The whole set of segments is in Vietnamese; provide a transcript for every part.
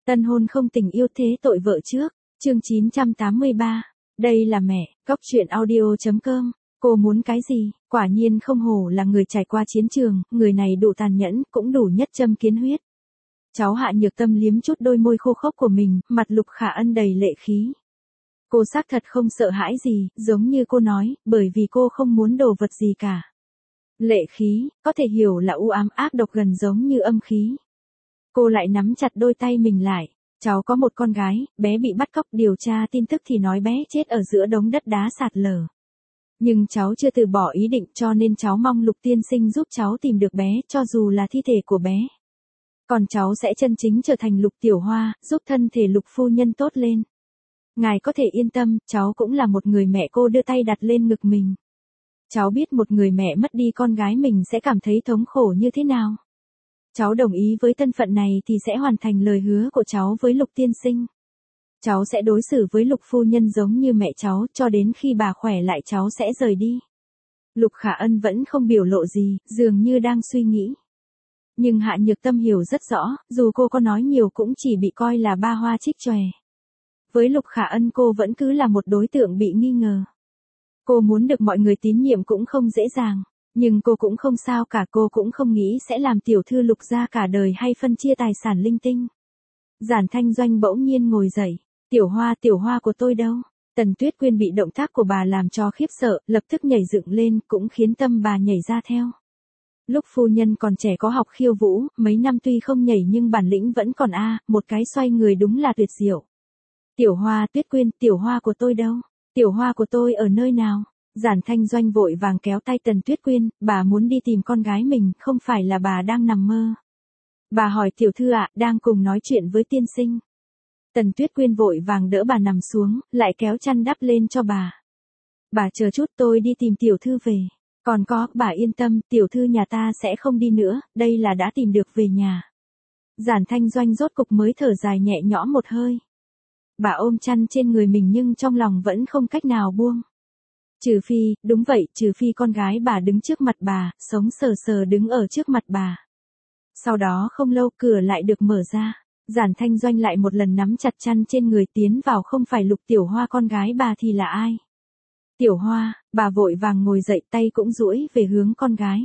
Tân hôn không tình yêu thế tội vợ trước, chương 983. Đây là mẹ, góc truyện audio.com. Cô muốn cái gì? Quả nhiên không hổ là người trải qua chiến trường, người này đủ tàn nhẫn, cũng đủ nhất châm kiến huyết. Cháu Hạ Nhược Tâm liếm chút đôi môi khô khốc của mình, mặt Lục Khả Ân đầy lệ khí. Cô xác thật không sợ hãi gì, giống như cô nói, bởi vì cô không muốn đồ vật gì cả. Lệ khí, có thể hiểu là u ám ác độc gần giống như âm khí. Cô lại nắm chặt đôi tay mình lại. Cháu có một con gái, bé bị bắt cóc, điều tra tin tức thì nói bé chết ở giữa đống đất đá sạt lở. Nhưng cháu chưa từ bỏ ý định, cho nên cháu mong Lục tiên sinh giúp cháu tìm được bé, cho dù là thi thể của bé. Còn cháu sẽ chân chính trở thành Lục Tiểu Hoa, giúp thân thể Lục phu nhân tốt lên. Ngài có thể yên tâm, cháu cũng là một người mẹ. Cô đưa tay đặt lên ngực mình. Cháu biết một người mẹ mất đi con gái mình sẽ cảm thấy thống khổ như thế nào. Cháu đồng ý với thân phận này thì sẽ hoàn thành lời hứa của cháu với Lục tiên sinh. Cháu sẽ đối xử với Lục phu nhân giống như mẹ cháu, cho đến khi bà khỏe lại cháu sẽ rời đi. Lục Khả Ân vẫn không biểu lộ gì, dường như đang suy nghĩ. Nhưng Hạ Nhược Tâm hiểu rất rõ, dù cô có nói nhiều cũng chỉ bị coi là ba hoa trích chòe. Với Lục Khả Ân cô vẫn cứ là một đối tượng bị nghi ngờ. Cô muốn được mọi người tín nhiệm cũng không dễ dàng. Nhưng cô cũng không sao cả, cô cũng không nghĩ sẽ làm tiểu thư Lục gia cả đời hay phân chia tài sản linh tinh. Giản Thanh Doanh bỗng nhiên ngồi dậy. Tiểu Hoa của tôi đâu? Tần Tuyết Quyên bị động tác của bà làm cho khiếp sợ, lập tức nhảy dựng lên, cũng khiến tâm bà nhảy ra theo. Lúc phu nhân còn trẻ có học khiêu vũ, mấy năm tuy không nhảy nhưng bản lĩnh vẫn còn một cái xoay người đúng là tuyệt diệu. Tuyết Quyên, Tiểu Hoa của tôi đâu? Tiểu Hoa của tôi ở nơi nào? Giản Thanh Doanh vội vàng kéo tay Tần Tuyết Quyên, bà muốn đi tìm con gái mình, không phải là bà đang nằm mơ. Bà hỏi tiểu thư đang cùng nói chuyện với tiên sinh. Tần Tuyết Quyên vội vàng đỡ bà nằm xuống, lại kéo chăn đắp lên cho bà. Bà chờ chút, tôi đi tìm tiểu thư về. Còn có, bà yên tâm, tiểu thư nhà ta sẽ không đi nữa, đây là đã tìm được về nhà. Giản Thanh Doanh rốt cục mới thở dài nhẹ nhõm một hơi. Bà ôm chăn trên người mình nhưng trong lòng vẫn không cách nào buông. Đúng vậy, trừ phi con gái bà đứng trước mặt bà, sống sờ sờ đứng ở trước mặt bà. Sau đó không lâu cửa lại được mở ra. Giản Thanh Doanh lại một lần nắm chặt chăn trên người tiến vào, không phải Lục Tiểu Hoa con gái bà thì là ai? Tiểu Hoa, bà vội vàng ngồi dậy, tay cũng duỗi về hướng con gái.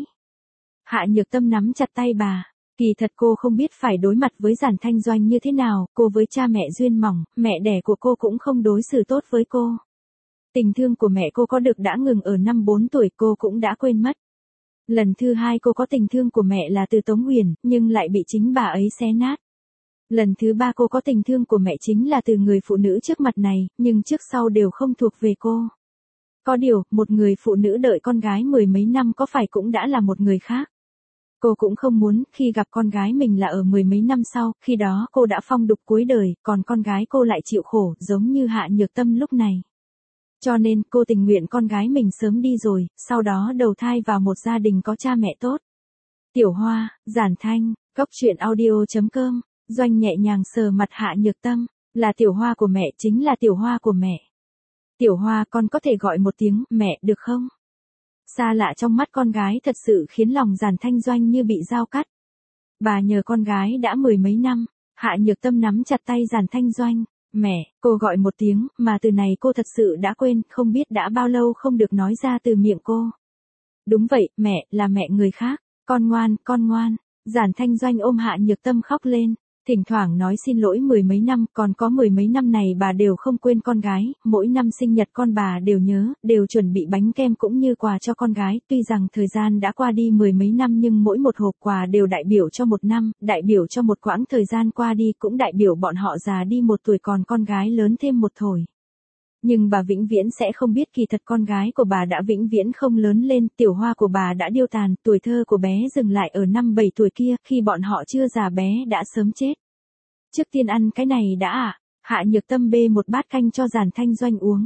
Hạ Nhược Tâm nắm chặt tay bà. Kỳ thật cô không biết phải đối mặt với Giản Thanh Doanh như thế nào, cô với cha mẹ duyên mỏng, mẹ đẻ của cô cũng không đối xử tốt với cô. Tình thương của mẹ cô có được đã ngừng ở năm 4 tuổi, cô cũng đã quên mất. Lần thứ hai cô có tình thương của mẹ là từ Tống Huyền, nhưng lại bị chính bà ấy xé nát. Lần thứ ba cô có tình thương của mẹ chính là từ người phụ nữ trước mặt này, nhưng trước sau đều không thuộc về cô. Có điều, một người phụ nữ đợi con gái mười mấy năm có phải cũng đã là một người khác. Cô cũng không muốn, khi gặp con gái mình là ở mười mấy năm sau, khi đó cô đã phong đục cuối đời, còn con gái cô lại chịu khổ, giống như Hạ Nhược Tâm lúc này. Cho nên, cô tình nguyện con gái mình sớm đi rồi, sau đó đầu thai vào một gia đình có cha mẹ tốt. Tiểu Hoa, Giản Thanh, góc truyện audio.com. Doanh nhẹ nhàng sờ mặt Hạ Nhược Tâm. Là Tiểu Hoa của mẹ, chính là Tiểu Hoa của mẹ. Tiểu Hoa, con có thể gọi một tiếng mẹ được không? Xa lạ trong mắt con gái thật sự khiến lòng Giản Thanh Doanh như bị dao cắt. Bà nhờ con gái đã mười mấy năm. Hạ Nhược Tâm nắm chặt tay Giản Thanh Doanh. Mẹ, cô gọi một tiếng, mà từ này cô thật sự đã quên, không biết đã bao lâu không được nói ra từ miệng cô. Đúng vậy, mẹ, là mẹ người khác. Con ngoan, con ngoan. Giản Thanh Doanh ôm Hạ Nhược Tâm khóc lên. Thỉnh thoảng nói xin lỗi mười mấy năm, còn có mười mấy năm này bà đều không quên con gái, mỗi năm sinh nhật con bà đều nhớ, đều chuẩn bị bánh kem cũng như quà cho con gái, tuy rằng thời gian đã qua đi mười mấy năm nhưng mỗi một hộp quà đều đại biểu cho một năm, đại biểu cho một quãng thời gian qua đi, cũng đại biểu bọn họ già đi một tuổi còn con gái lớn thêm một thổi. Nhưng bà vĩnh viễn sẽ không biết kỳ thật con gái của bà đã vĩnh viễn không lớn lên, Tiểu Hoa của bà đã điêu tàn, tuổi thơ của bé dừng lại ở năm 7 tuổi kia, khi bọn họ chưa già bé đã sớm chết. Trước tiên ăn cái này đã Hạ Nhược Tâm bê một bát canh cho Giản Thanh Doanh uống.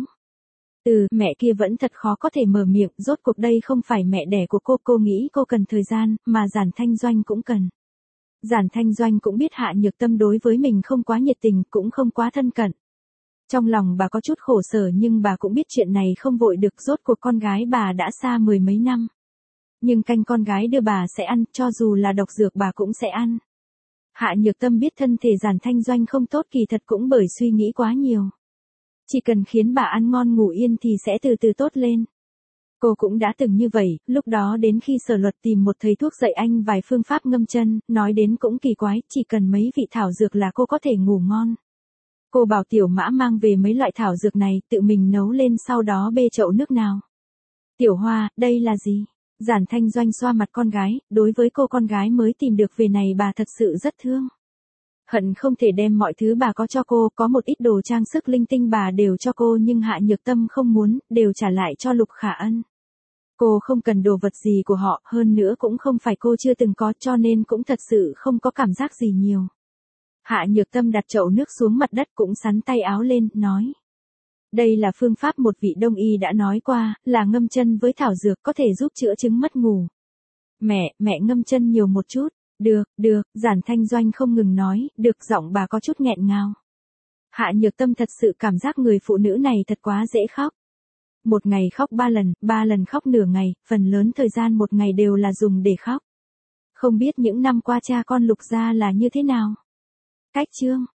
Mẹ kia vẫn thật khó có thể mở miệng, rốt cuộc đây không phải mẹ đẻ của cô nghĩ cô cần thời gian, mà Giản Thanh Doanh cũng cần. Giản Thanh Doanh cũng biết Hạ Nhược Tâm đối với mình không quá nhiệt tình, cũng không quá thân cận. Trong lòng bà có chút khổ sở nhưng bà cũng biết chuyện này không vội được, rốt cuộc con gái bà đã xa mười mấy năm. Nhưng canh con gái đưa bà sẽ ăn, cho dù là độc dược bà cũng sẽ ăn. Hạ Nhược Tâm biết thân thể Giản Thanh Doanh không tốt kỳ thật cũng bởi suy nghĩ quá nhiều. Chỉ cần khiến bà ăn ngon ngủ yên thì sẽ từ từ tốt lên. Cô cũng đã từng như vậy, lúc đó đến khi Sở Luật tìm một thầy thuốc dạy anh vài phương pháp ngâm chân, nói đến cũng kỳ quái, chỉ cần mấy vị thảo dược là cô có thể ngủ ngon. Cô bảo Tiểu Mã mang về mấy loại thảo dược này, tự mình nấu lên sau đó bê chậu nước nào. Tiểu Hoa, đây là gì? Giản Thanh Doanh xoa mặt con gái, đối với cô con gái mới tìm được về này bà thật sự rất thương. Hận không thể đem mọi thứ bà có cho cô, có một ít đồ trang sức linh tinh bà đều cho cô nhưng Hạ Nhược Tâm không muốn, đều trả lại cho Lục Khả Ân. Cô không cần đồ vật gì của họ, hơn nữa cũng không phải cô chưa từng có cho nên cũng thật sự không có cảm giác gì nhiều. Hạ Nhược Tâm đặt chậu nước xuống mặt đất cũng sắn tay áo lên, nói. Đây là phương pháp một vị đông y đã nói qua, là ngâm chân với thảo dược có thể giúp chữa chứng mất ngủ. Mẹ ngâm chân nhiều một chút. Được, Giản Thanh Doanh không ngừng nói, được giọng bà có chút nghẹn ngào. Hạ Nhược Tâm thật sự cảm giác người phụ nữ này thật quá dễ khóc. Một ngày khóc 3 lần khóc nửa ngày, phần lớn thời gian một ngày đều là dùng để khóc. Không biết những năm qua cha con Lục gia là như thế nào? Cách chương